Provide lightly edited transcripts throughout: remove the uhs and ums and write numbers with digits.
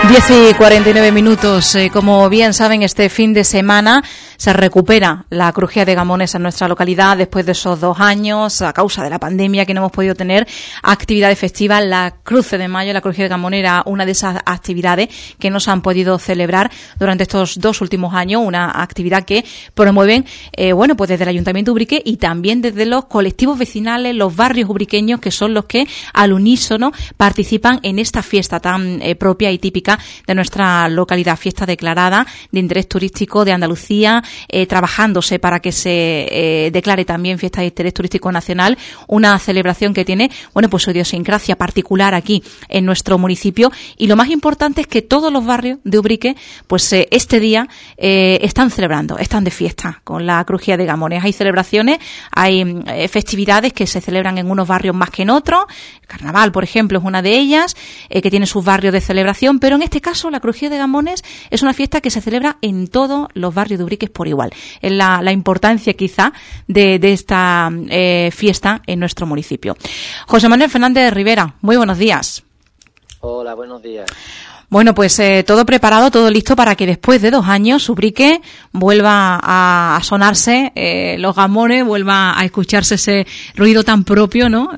10:49. Como bien saben, este fin de semana se recupera la crujía de Gamones en nuestra localidad después de esos 2 años, a causa de la pandemia, que no hemos podido tener actividades festivas. La Cruce de Mayo, la crujía de Gamones, era una de esas actividades que no se han podido celebrar durante estos 2 últimos años, una actividad que promueven, pues desde el Ayuntamiento de Ubrique y también desde los colectivos vecinales, los barrios ubriqueños, que son los que al unísono participan en esta fiesta tan propia y típica de nuestra localidad, fiesta declarada de interés turístico de Andalucía, trabajándose para que se declare también fiesta de interés turístico nacional, una celebración que tiene, pues su idiosincrasia particular aquí en nuestro municipio. Y lo más importante es que todos los barrios de Ubrique, pues este día están celebrando, están de fiesta con la crujía de Gamones. Hay celebraciones, hay festividades que se celebran en unos barrios más que en otros. El Carnaval, por ejemplo, es una de ellas, que tiene sus barrios de celebración, pero en este caso la crujía de Gamones es una fiesta que se celebra en todos los barrios de Ubrique por igual. Es la importancia quizá de esta fiesta en nuestro municipio. José Manuel Fernández Rivera, muy buenos días. Hola, buenos días. Bueno, pues todo preparado, todo listo para que después de 2 años Ubrique vuelva a sonarse los gamones, vuelva a escucharse ese ruido tan propio, ¿no?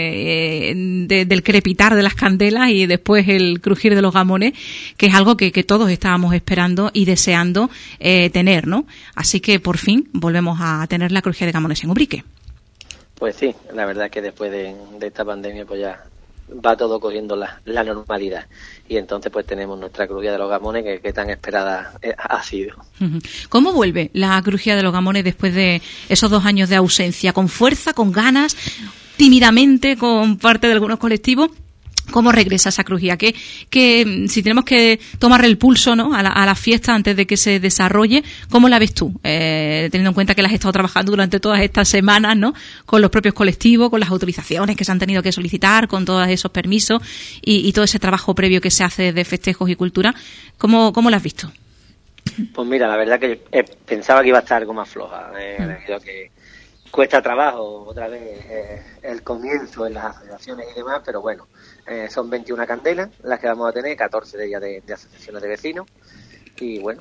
Del crepitar de las candelas y después el crujir de los gamones, que es algo que todos estábamos esperando y deseando tener, ¿no? Así que por fin volvemos a tener la crujía de Gamones en Ubrique. Pues sí, la verdad es que después de esta pandemia pues ya va todo cogiendo la normalidad, y entonces pues tenemos nuestra crujía de los Gamones que tan esperada ha sido. ¿Cómo vuelve la crujía de los Gamones después de esos 2 años de ausencia? ¿Con fuerza, con ganas, tímidamente, con parte de algunos colectivos? ¿Cómo regresa esa crujía? Que si tenemos que tomarle el pulso, ¿no?, a la fiesta antes de que se desarrolle, ¿cómo la ves tú? Teniendo en cuenta que la has estado trabajando durante todas estas semanas, ¿no?, con los propios colectivos, con las autorizaciones que se han tenido que solicitar, con todos esos permisos y todo ese trabajo previo que se hace de festejos y cultura. ¿Cómo la has visto? Pues mira, la verdad que pensaba que iba a estar algo más floja. Creo que cuesta trabajo otra vez el comienzo en las asociaciones y demás, pero bueno, son 21 candelas las que vamos a tener, 14 de ellas de asociaciones de vecinos, y bueno,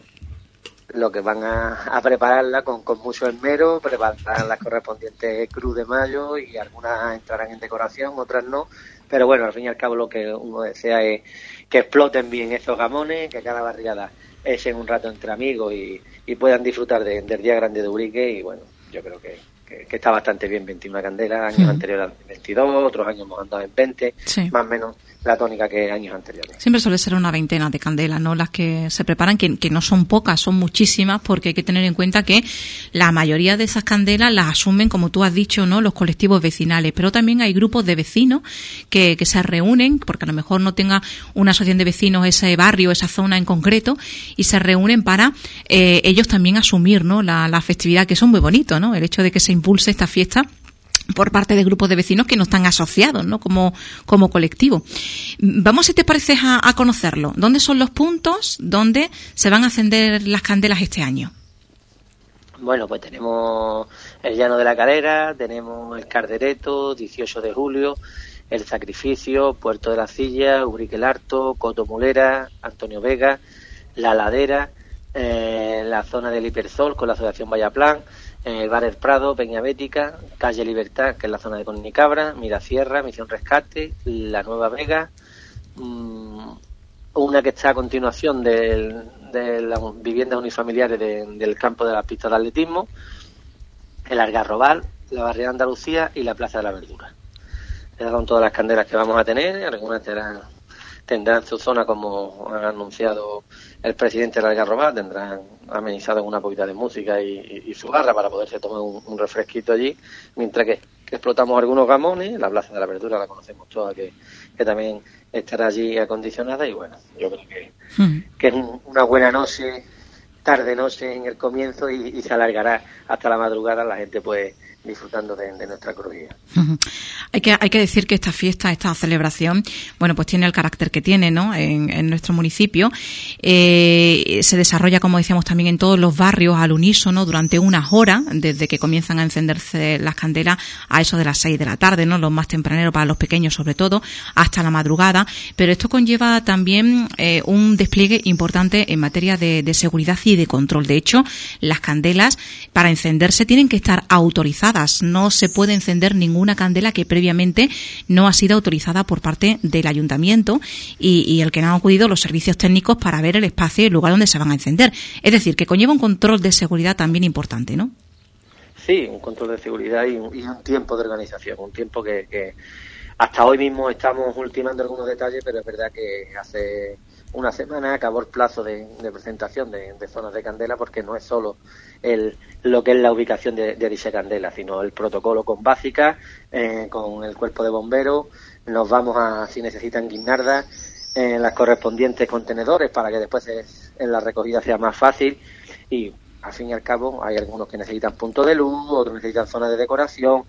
lo que van a prepararla con mucho esmero, prepararán las correspondientes Cruz de Mayo, y algunas entrarán en decoración, otras no, pero bueno, al fin y al cabo lo que uno desea es que exploten bien estos gamones, que cada barriada echen un rato entre amigos y puedan disfrutar del Día Grande de Ubrique. Y bueno, yo creo que está bastante bien, 21 candelas, años anteriores 22, otros años hemos andado en 20, sí, más o menos la tónica que años anteriores. Siempre suele ser una veintena de candelas, ¿no?, las que se preparan, que no son pocas, son muchísimas, porque hay que tener en cuenta que la mayoría de esas candelas las asumen, como tú has dicho, ¿no?, los colectivos vecinales, pero también hay grupos de vecinos que se reúnen, porque a lo mejor no tenga una asociación de vecinos ese barrio, esa zona en concreto, y se reúnen para ellos también asumir, ¿no?, la festividad, que eso es muy bonito, ¿no?, el hecho de que se impulse esta fiesta por parte de grupos de vecinos que no están asociados, ¿no?, como colectivo. Vamos, si te parece, a conocerlo. ¿Dónde son los puntos donde se van a encender las candelas este año? Bueno, pues tenemos el Llano de la Calera, tenemos el Cardereto, 18 de julio, el Sacrificio, Puerto de la Silla, Ubrique el Harto, Coto Mulera, Antonio Vega, La Ladera, la zona del Hipersol con la Asociación Vallaplan, el Bar El Prado, Peña Bética, Calle Libertad, que es la zona de Conicabra, Mirasierra, Misión Rescate, La Nueva Vega, una que está a continuación de las viviendas unifamiliares del campo de las pistas de atletismo, el Algarrobal, la Barriada Andalucía y la Plaza de la Verdura. Esas son todas las candelas que vamos a tener. Algunas tendrán su zona, como ha anunciado el presidente del Algarrobal, tendrán amenizado con una poquita de música y su barra para poderse tomar un refresquito allí, mientras que explotamos algunos gamones. La Plaza de la Verdura la conocemos toda, que también estará allí acondicionada, y bueno, yo creo que es una buena noche, tarde-noche en el comienzo, y se alargará hasta la madrugada. La gente pues disfrutando de nuestra crujía. Hay que decir que esta fiesta, esta celebración, bueno, pues tiene el carácter que tiene, ¿no? En nuestro municipio. Se desarrolla, como decíamos, también en todos los barrios al unísono durante unas horas, desde que comienzan a encenderse las candelas a eso de las 6 de la tarde, ¿no? Los más tempraneros para los pequeños sobre todo, hasta la madrugada. Pero esto conlleva también un despliegue importante en materia de seguridad y de control. De hecho, las candelas para encenderse tienen que estar autorizadas. No se puede encender ninguna candela que previamente no ha sido autorizada por parte del ayuntamiento y el que no han acudido los servicios técnicos para ver el espacio y el lugar donde se van a encender. Es decir, que conlleva un control de seguridad también importante, ¿no? Sí, un control de seguridad y un tiempo de organización, un tiempo que hasta hoy mismo estamos ultimando algunos detalles, pero es verdad que hace una semana acabó el plazo de presentación de zonas de candela, porque no es solo lo que es la ubicación de dicha candela, sino el protocolo con básicas, con el cuerpo de bomberos. Nos vamos a, si necesitan guirnaldas, las correspondientes contenedores para que después en la recogida sea más fácil, y al fin y al cabo hay algunos que necesitan puntos de luz, otros necesitan zonas de decoración,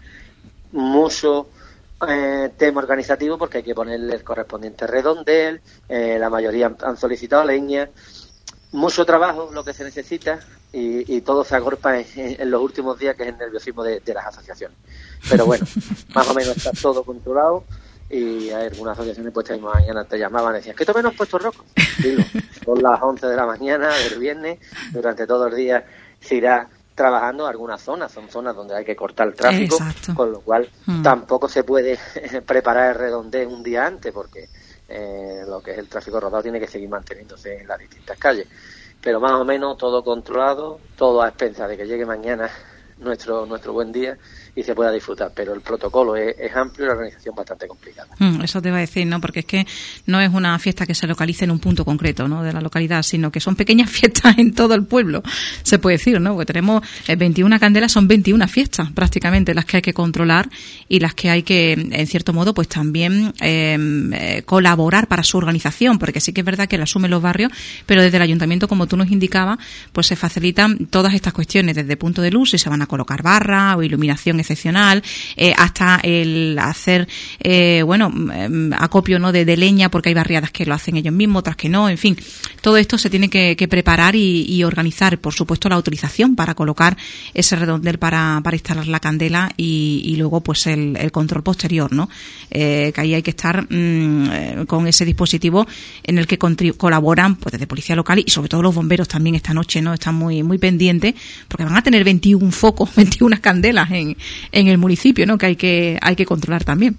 mucho tema organizativo, porque hay que ponerle el correspondiente redondel, la mayoría han solicitado leña, mucho trabajo lo que se necesita, y todo se agrupa en los últimos días, que es el nerviosismo de las asociaciones. Pero bueno, más o menos está todo controlado, y hay algunas asociaciones pues esta mañana te llamaban y decían, ¿qué tomen has puesto roco? Digo, son las 11 de la mañana del viernes, durante todo el día se irá trabajando. Algunas zonas son zonas donde hay que cortar el tráfico. Exacto. Con lo cual tampoco se puede preparar el redondel un día antes, porque lo que es el tráfico rodado tiene que seguir manteniéndose en las distintas calles. Pero más o menos todo controlado, todo a expensas de que llegue mañana nuestro buen día y se pueda disfrutar, pero el protocolo es amplio y la organización bastante complicada. Eso te iba a decir, ¿no? Porque es que no es una fiesta que se localice en un punto concreto, ¿no?, de la localidad, sino que son pequeñas fiestas en todo el pueblo, se puede decir, ¿no? Porque tenemos 21 candelas, son 21 fiestas prácticamente las que hay que controlar y las que hay que, en cierto modo, pues también colaborar para su organización, porque sí que es verdad que la asumen los barrios, pero desde el ayuntamiento, como tú nos indicabas, pues se facilitan todas estas cuestiones, desde punto de luz, si se van a colocar barras o iluminación excepcional, hasta el hacer acopio, ¿no?, de leña, porque hay barriadas que lo hacen ellos mismos, otras que no, en fin, todo esto se tiene que preparar y organizar. Por supuesto, la autorización para colocar ese redondel para instalar la candela y luego pues el control posterior, ¿no? Que ahí hay que estar con ese dispositivo en el que colaboran pues desde policía local y sobre todo los bomberos también esta noche, ¿no? Están muy muy pendientes, porque van a tener 21 focos, 21 candelas en el municipio, ¿no?, que hay que controlar también.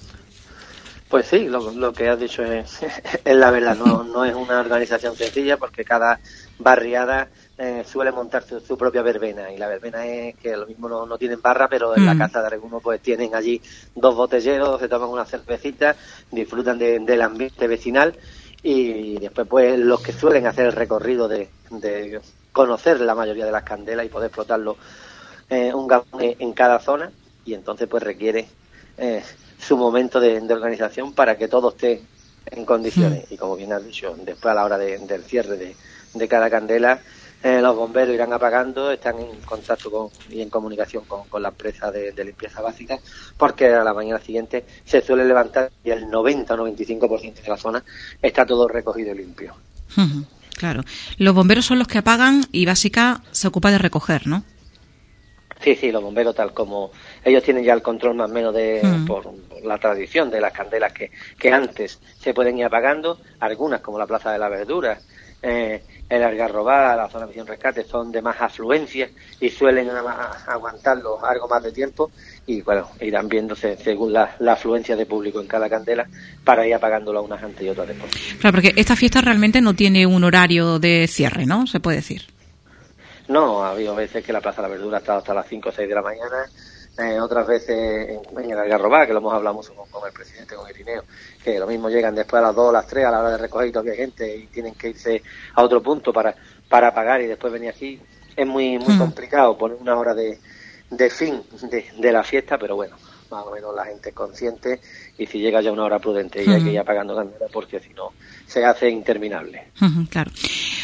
Pues sí, lo que has dicho es la verdad. No es una organización sencilla, porque cada barriada suele montar su propia verbena, y la verbena es que lo mismo no tienen barra, pero en la casa de algunos pues tienen allí 2 botelleros, se toman una cervecita, disfrutan del ambiente vecinal, y después pues los que suelen hacer el recorrido de conocer la mayoría de las candelas y poder explotarlo un galón en cada zona, y entonces pues requiere su momento de organización para que todo esté en condiciones. Y como bien has dicho, después a la hora del cierre de cada candela, los bomberos irán apagando, están en contacto y en comunicación con la empresa de limpieza básica, porque a la mañana siguiente se suele levantar y el 90 o 95% de la zona está todo recogido y limpio. Claro. Los bomberos son los que apagan y Básica se ocupa de recoger, ¿no? Sí, los bomberos, tal como ellos tienen ya el control más o menos por la tradición de las candelas que antes se pueden ir apagando. Algunas, como la Plaza de la Verdura, el Algarrobá, la zona de Misión Rescate, son de más afluencia y suelen aguantarlo algo más de tiempo, y bueno, irán viéndose según la afluencia de público en cada candela para ir apagándolo unas antes y otras después. Claro, porque esta fiesta realmente no tiene un horario de cierre, ¿no?, se puede decir. No, ha habido veces que la Plaza de la Verdura ha estado hasta las 5 o 6 de la mañana, otras veces en el Algarrobá, que lo hemos hablado mucho con el presidente, con Irineo, que lo mismo llegan después a las 2 o las 3 a la hora de recoger, y todavía hay gente y tienen que irse a otro punto para pagar y después venir aquí. Es muy complicado poner una hora de fin de la fiesta, pero bueno, más o menos la gente es consciente, y si llega ya una hora prudente y hay que ir apagando candela, porque si no se hace interminable. Claro.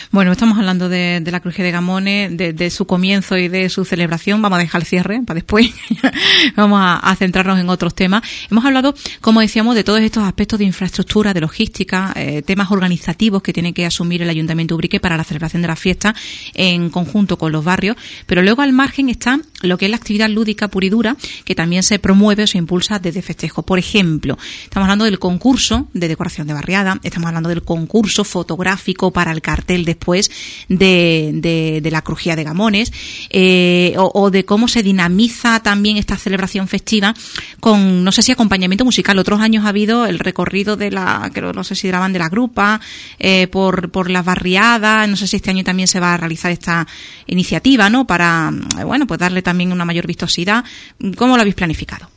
Bueno, estamos hablando de la crujía de Gamones, de su comienzo y de su celebración. Vamos a dejar el cierre para después. Vamos a centrarnos en otros temas. Hemos hablado, como decíamos, de todos estos aspectos de infraestructura, de logística, temas organizativos que tiene que asumir el Ayuntamiento de Ubrique para la celebración de la fiesta en conjunto con los barrios. Pero luego al margen está lo que es la actividad lúdica pura y dura, que también se promueve o se impulsa desde festejo. Por ejemplo, estamos hablando del concurso de decoración de barriada, estamos hablando del concurso fotográfico para el cartel después de la crujía de Gamones, o de cómo se dinamiza también esta celebración festiva con, no sé si acompañamiento musical. Otros años ha habido el recorrido de no sé si de la grupa, por las barriadas. No sé si este año también se va a realizar esta iniciativa, ¿no? Para, bueno, pues darle también una mayor vistosidad. ¿Cómo lo habéis planificado?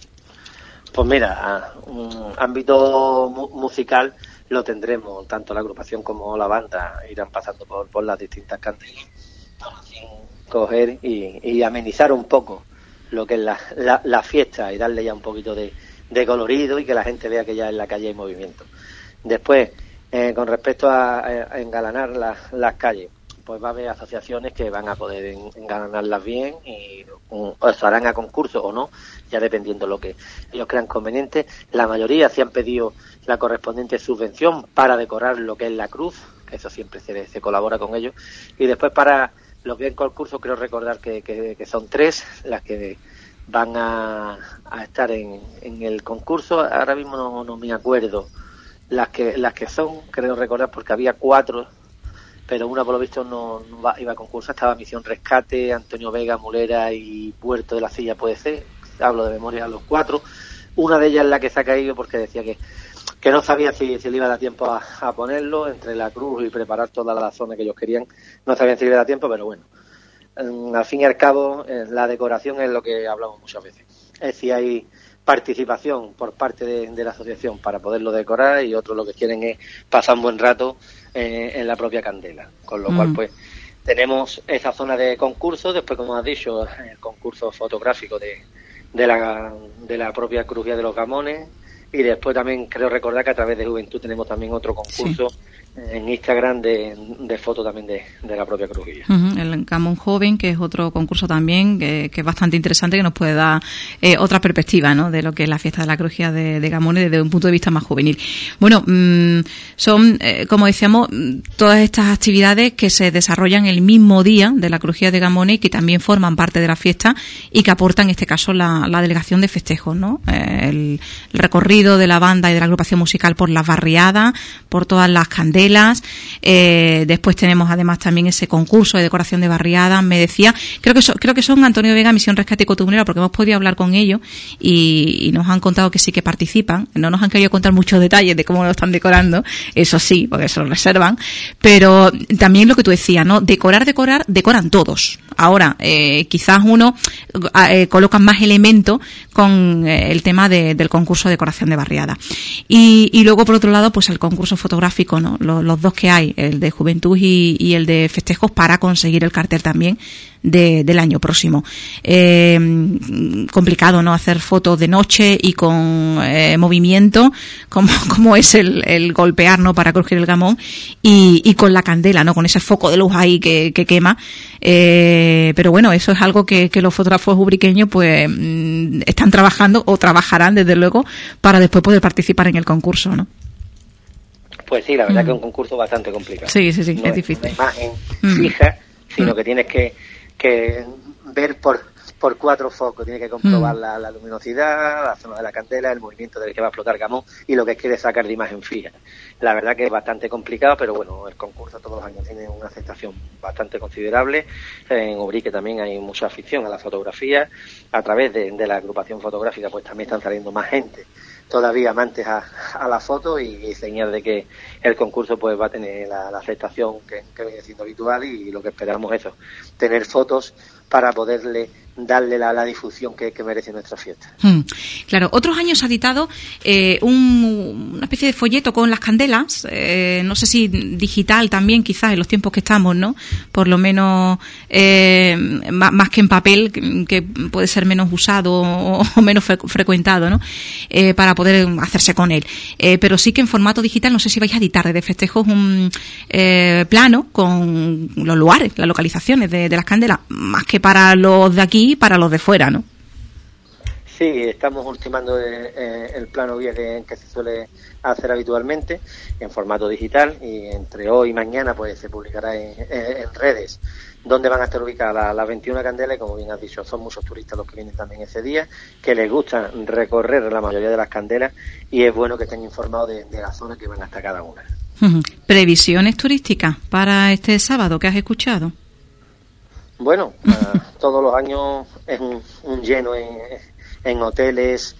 Pues mira, un ámbito musical lo tendremos, tanto la agrupación como la banda irán pasando por las distintas canteras para coger y amenizar un poco lo que es la fiesta y darle ya un poquito de colorido y que la gente vea que ya en la calle hay movimiento. Después, con respecto a engalanar las calles, pues va a haber asociaciones que van a poder engalanarlas bien y o se harán a concurso o no, ya dependiendo lo que ellos crean conveniente. La mayoría se han pedido la correspondiente subvención para decorar lo que es la cruz, que eso siempre se colabora con ellos. Y después para lo que es el concurso, creo recordar que son 3 las que van a estar en el concurso. Ahora mismo no me acuerdo las que son, creo recordar, porque había 4, pero una por lo visto no iba a concurso. Estaba Misión Rescate, Antonio Vega, Mulera y Puerto de la Silla, puede ser. Hablo de memoria a los 4. Una de ellas es la que se ha caído porque decía que no sabía si le iba a dar tiempo a ponerlo entre la cruz y preparar toda la zona que ellos querían. No sabían si le iba a dar tiempo, pero bueno. Al fin y al cabo, la decoración es lo que hablamos muchas veces. Es si hay participación por parte de la asociación para poderlo decorar, y otros lo que quieren es pasar un buen rato en la propia candela, con lo cual pues tenemos esa zona de concurso. Después, como has dicho, el concurso fotográfico de la propia crujía de los Gamones, y después también creo recordar que a través de Juventud tenemos también otro concurso en Instagram de fotos también de la propia crujía. El Gamón Joven, que es otro concurso también que es bastante interesante, que nos puede dar otra perspectiva, ¿no?, de lo que es la fiesta de la crujía de Gamones desde un punto de vista más juvenil. Bueno, son, como decíamos, todas estas actividades que se desarrollan el mismo día de la crujía de Gamones y que también forman parte de la fiesta y que aportan, en este caso, la delegación de festejos, ¿no? El recorrido de la banda y de la agrupación musical por las barriadas, por todas las candelas. Después tenemos además también ese concurso de decoración de barriadas. Me decía, creo que son Antonio Vega, Misión Rescate y Cotumbonera, porque hemos podido hablar con ellos y nos han contado que sí que participan. No nos han querido contar muchos detalles de cómo lo están decorando, eso sí, porque se lo reservan, pero también lo que tú decías, ¿no? Decoran todos. Ahora, quizás uno colocan más elementos con el tema del concurso de decoración de barriada. Y luego, por otro lado, pues el concurso fotográfico, ¿no? Los dos que hay, el de Juventud y el de Festejos, para conseguir el cartel también del año próximo. Complicado, ¿no?, hacer fotos de noche y con movimiento, como es el golpear, ¿no?, para crujir el gamón, y con la candela, ¿no?, con ese foco de luz ahí que quema. Pero bueno, eso es algo que los fotógrafos ubriqueños pues están trabajando, o trabajarán desde luego, para después poder participar en el concurso, ¿no? Pues sí, la verdad que es un concurso bastante complicado. Sí, no es difícil. Una imagen fija, sino que tienes que ver por 4 focos, tienes que comprobar la luminosidad, la zona de la candela, el movimiento del que va a explotar gamón y lo que quieres sacar de imagen fija. La verdad que es bastante complicado, pero bueno, el concurso todos los años tiene una aceptación bastante considerable. En Ubrique también hay mucha afición a la fotografía. A través de la agrupación fotográfica pues también están saliendo más gente todavía amantes a la foto, y señal de que el concurso pues va a tener la aceptación que viene siendo habitual, y lo que esperamos es eso, tener fotos para poderle darle la difusión que merece nuestra fiesta. Claro, otros años ha editado una especie de folleto con las candelas, no sé si digital también, quizás en los tiempos que estamos, ¿no? Por lo menos más que en papel, que puede ser menos usado o menos frecuentado, ¿no? Para poder hacerse con él. Pero sí que en formato digital, no sé si vais a editar de festejos un plano con los lugares, las localizaciones de las candelas, más que para los de aquí, para los de fuera, ¿no? Sí, estamos ultimando el plano guía que se suele hacer habitualmente en formato digital, y entre hoy y mañana pues se publicará en redes donde van a estar ubicadas las 21 candelas. Y como bien has dicho, son muchos turistas los que vienen también ese día, que les gusta recorrer la mayoría de las candelas, y es bueno que estén informados de la zona que van hasta cada una. ¿Previsiones turísticas para este sábado que has escuchado? Bueno, todos los años es un lleno en hoteles,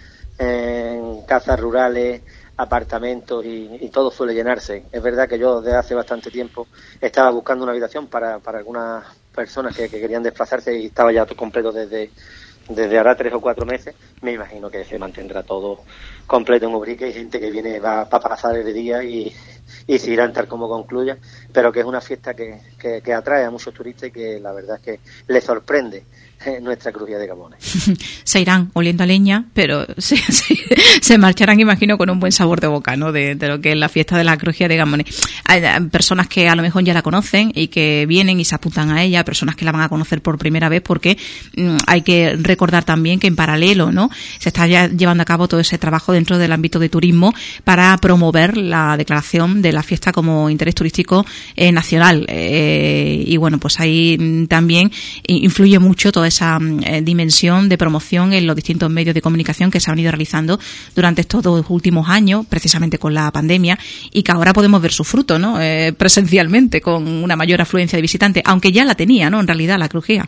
en casas rurales, apartamentos, y todo suele llenarse. Es verdad que yo desde hace bastante tiempo estaba buscando una habitación para algunas personas que querían desplazarse, y estaba ya todo completo desde ahora 3 o 4 meses. Me imagino que se mantendrá todo completo en Ubrique. Hay gente que viene va a pasar el día y se irán tal como concluya, pero que es una fiesta que atrae a muchos turistas y que la verdad es que les sorprende nuestra crujía de Gamones. Se irán oliendo a leña, pero se marcharán, imagino, con un buen sabor de boca, ¿no? De lo que es la fiesta de la crujía de Gamones. Hay personas que a lo mejor ya la conocen y que vienen y se apuntan a ella, personas que la van a conocer por primera vez, porque hay que recordar también que en paralelo, ¿no?, se está ya llevando a cabo todo ese trabajo dentro del ámbito de turismo para promover la declaración de la fiesta como interés turístico nacional. Y bueno, pues ahí también influye mucho toda esa dimensión de promoción en los distintos medios de comunicación que se han ido realizando durante estos 2 últimos años, precisamente con la pandemia, y que ahora podemos ver su fruto, ¿no?, presencialmente, con una mayor afluencia de visitantes, aunque ya la tenía, ¿no?, en realidad, la crujía.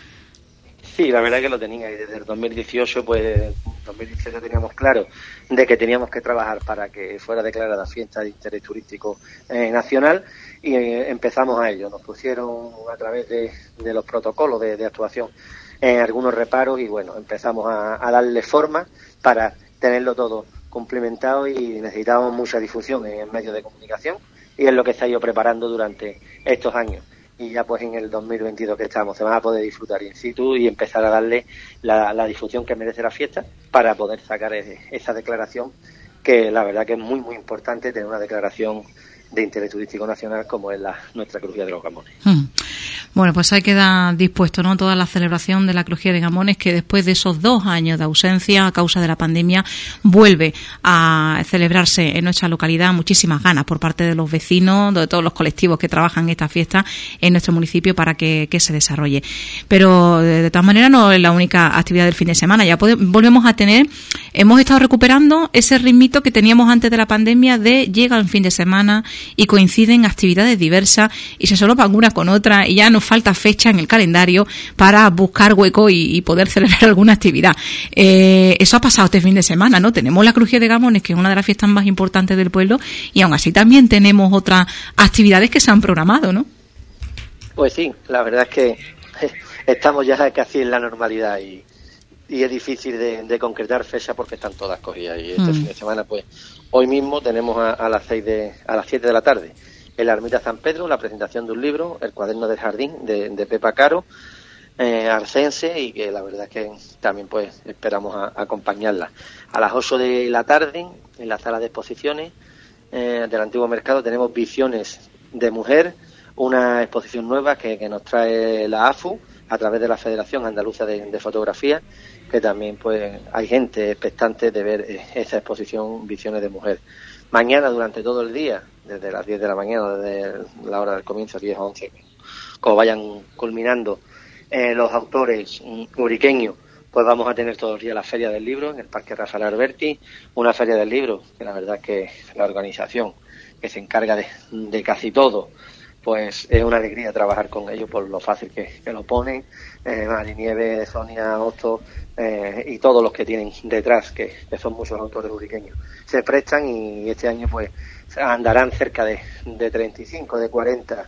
Sí, la verdad que lo tenía, y desde el 2018, pues 2017 teníamos claro de que teníamos que trabajar para que fuera declarada fiesta de interés turístico nacional, y empezamos a ello. Nos pusieron a través de los protocolos de actuación algunos reparos, y bueno, empezamos a darle forma para tenerlo todo cumplimentado, y necesitábamos mucha difusión en medios de comunicación, y es lo que se ha ido preparando durante estos años. Y ya pues en el 2022 que estamos, se van a poder disfrutar in situ y empezar a darle la difusión que merece la fiesta, para poder sacar esa declaración, que la verdad que es muy muy importante tener una declaración de interés turístico nacional como es nuestra crujía de los Gamones. Bueno, pues ahí queda dispuesto, ¿no?, toda la celebración de la crujía de Gamones, que después de esos 2 años de ausencia a causa de la pandemia vuelve a celebrarse en nuestra localidad. Muchísimas ganas por parte de los vecinos, de todos los colectivos que trabajan en esta fiesta en nuestro municipio para que se desarrolle. Pero de todas maneras no es la única actividad del fin de semana. Ya volvemos a tener, hemos estado recuperando ese ritmito que teníamos antes de la pandemia, de llega el fin de semana y coinciden actividades diversas y se solapan una con otra, y ya nos falta fecha en el calendario para buscar hueco y poder celebrar alguna actividad. Eso ha pasado este fin de semana, ¿no? Tenemos la crujía de Gamones, que es una de las fiestas más importantes del pueblo, y aún así también tenemos otras actividades que se han programado, ¿no? Pues sí, la verdad es que estamos ya casi en la normalidad, y es difícil de concretar fecha porque están todas cogidas. Y este fin de semana, pues hoy mismo tenemos a las 7 de la tarde en la Ermita San Pedro la presentación de un libro, El cuaderno del jardín, de Pepa Caro, arcense, y que la verdad es que también pues esperamos acompañarla. A las 8 de la tarde, en la sala de exposiciones del antiguo mercado, tenemos Visiones de Mujer, una exposición nueva que nos trae la AFU a través de la Federación Andaluza de Fotografía, que también pues hay gente expectante de ver esa exposición Visiones de Mujer. Mañana, durante todo el día, desde las 10 de la mañana, desde la hora del comienzo, 10 o 11, como vayan culminando los autores ubriqueños, pues vamos a tener todos los días la Feria del Libro en el Parque Rafael Alberti, una Feria del Libro que la verdad es que la organización que se encarga de casi todo, pues es una alegría trabajar con ellos por lo fácil que lo ponen. Mari Nieves, Sonia Osto y todos los que tienen detrás, que son muchos autores ubriqueños, se prestan, y este año pues andarán cerca de 35, de 40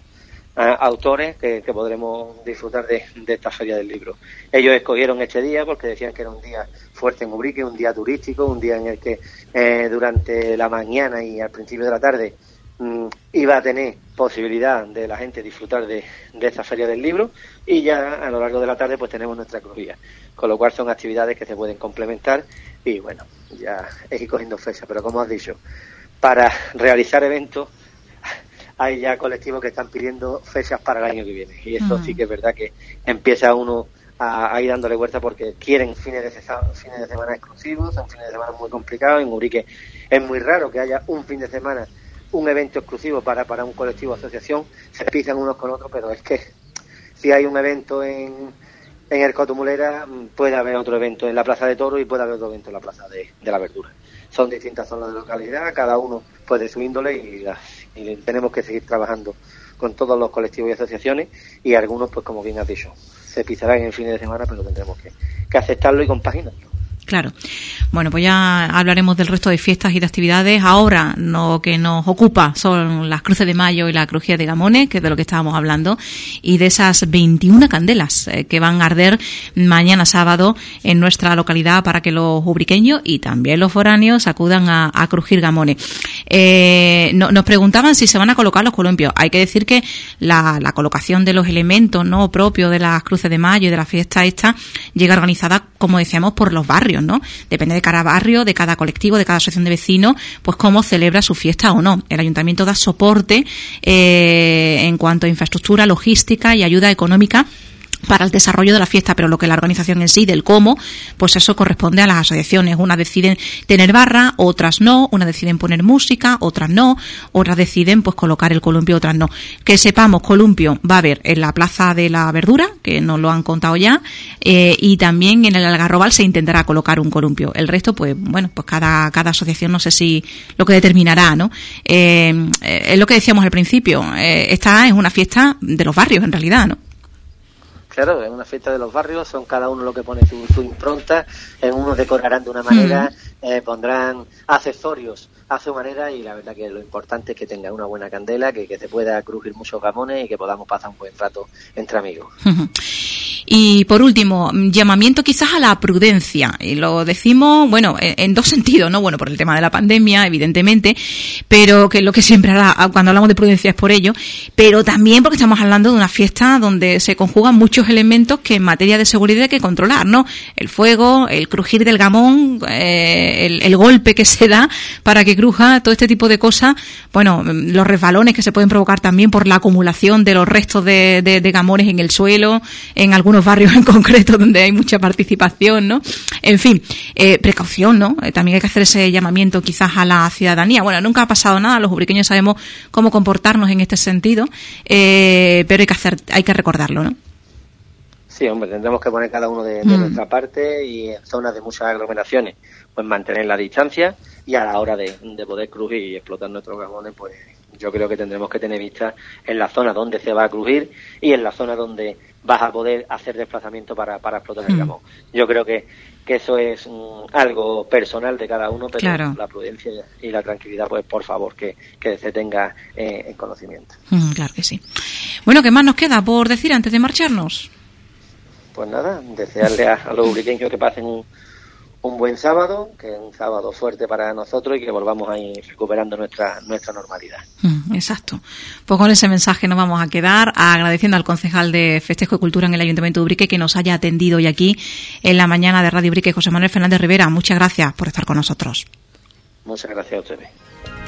autores que podremos disfrutar de esta Feria del Libro. Ellos escogieron este día porque decían que era un día fuerte en Ubrique, un día turístico, un día en el que durante la mañana y al principio de la tarde iba a tener posibilidad de la gente disfrutar de esta Feria del Libro, y ya a lo largo de la tarde pues tenemos nuestra crujía, con lo cual son actividades que se pueden complementar y bueno, ya es ir cogiendo fecha, pero como has dicho, para realizar eventos hay ya colectivos que están pidiendo fechas para el año que viene, y eso sí que es verdad que empieza uno a ir dándole vuelta porque quieren fines de semana exclusivos, son fines de semana muy complicados. En Ubrique es muy raro que haya un fin de semana un evento exclusivo para un colectivo o asociación, se pisan unos con otros, pero es que si hay un evento en el Cotomulera, puede haber otro evento en la Plaza de Toros y puede haber otro evento en la Plaza de la Verdura. Son distintas zonas de localidad, cada uno pues de su índole, y tenemos que seguir trabajando con todos los colectivos y asociaciones, y algunos, pues como bien has dicho, se pisarán en fines de semana, pero tendremos que aceptarlo y compaginarlo. Claro. Bueno, pues ya hablaremos del resto de fiestas y de actividades. Ahora lo que nos ocupa son las Cruces de Mayo y la Crujía de Gamones, que es de lo que estábamos hablando, y de esas 21 candelas que van a arder mañana sábado en nuestra localidad para que los ubriqueños y también los foráneos acudan a crujir gamones. Nos preguntaban si se van a colocar los columpios. Hay que decir que la colocación de los elementos no propios de las Cruces de Mayo y de la fiesta esta llega organizada, como decíamos, por los barrios, ¿no? Depende de cada barrio, de cada colectivo, de cada asociación de vecinos, pues cómo celebra su fiesta o no. El ayuntamiento da soporte en cuanto a infraestructura, logística y ayuda económica para el desarrollo de la fiesta, pero lo que la organización en sí, del cómo, pues eso corresponde a las asociaciones. Unas deciden tener barra, otras no, unas deciden poner música, otras no, otras deciden pues colocar el columpio, otras no. Que sepamos, columpio va a haber en la Plaza de la Verdura, que nos lo han contado ya, y también en el Algarrobal se intentará colocar un columpio. El resto, pues bueno, pues cada asociación no sé si lo que determinará, ¿no? Es lo que decíamos al principio, esta es una fiesta de los barrios en realidad, ¿no? Claro, es una fiesta de los barrios, son cada uno lo que pone su impronta, en unos decorarán de una manera, pondrán accesorios a su manera, y la verdad que lo importante es que tenga una buena candela, que se pueda crujir muchos gamones y que podamos pasar un buen rato entre amigos. Y por último, llamamiento quizás a la prudencia, y lo decimos, bueno, en dos sentidos, ¿no? Bueno, por el tema de la pandemia, evidentemente, pero que lo que siempre cuando hablamos de prudencia es por ello, pero también porque estamos hablando de una fiesta donde se conjugan muchos elementos que en materia de seguridad hay que controlar, ¿no? El fuego, el crujir del gamón, el golpe que se da para que cruja, todo este tipo de cosas, bueno, los resbalones que se pueden provocar también por la acumulación de los restos de gamones en el suelo, en algunos barrios en concreto donde hay mucha participación, ¿no? En fin, precaución, ¿no? También hay que hacer ese llamamiento quizás a la ciudadanía. Bueno, nunca ha pasado nada, los ubriqueños sabemos cómo comportarnos en este sentido, pero hay que recordarlo, ¿no? Sí, hombre, tendremos que poner cada uno de nuestra parte, y en zonas de muchas aglomeraciones, pues mantener la distancia, y a la hora de poder crujir y explotar nuestros gamones, pues yo creo que tendremos que tener vista en la zona donde se va a crujir y en la zona donde vas a poder hacer desplazamiento para explotar el gamón. Yo creo que eso es algo personal de cada uno, pero claro, la prudencia y la tranquilidad, pues por favor, que se tenga en conocimiento. Claro que sí. Bueno, ¿qué más nos queda por decir antes de marcharnos? Pues nada, desearle a los ubriqueños que pasen un buen sábado, que es un sábado fuerte para nosotros, y que volvamos a ir recuperando nuestra normalidad. Exacto. Pues con ese mensaje nos vamos a quedar, agradeciendo al concejal de Festejo y Cultura en el Ayuntamiento de Ubrique que nos haya atendido hoy aquí en la mañana de Radio Ubrique, José Manuel Fernández Rivera. Muchas gracias por estar con nosotros. Muchas gracias a ustedes.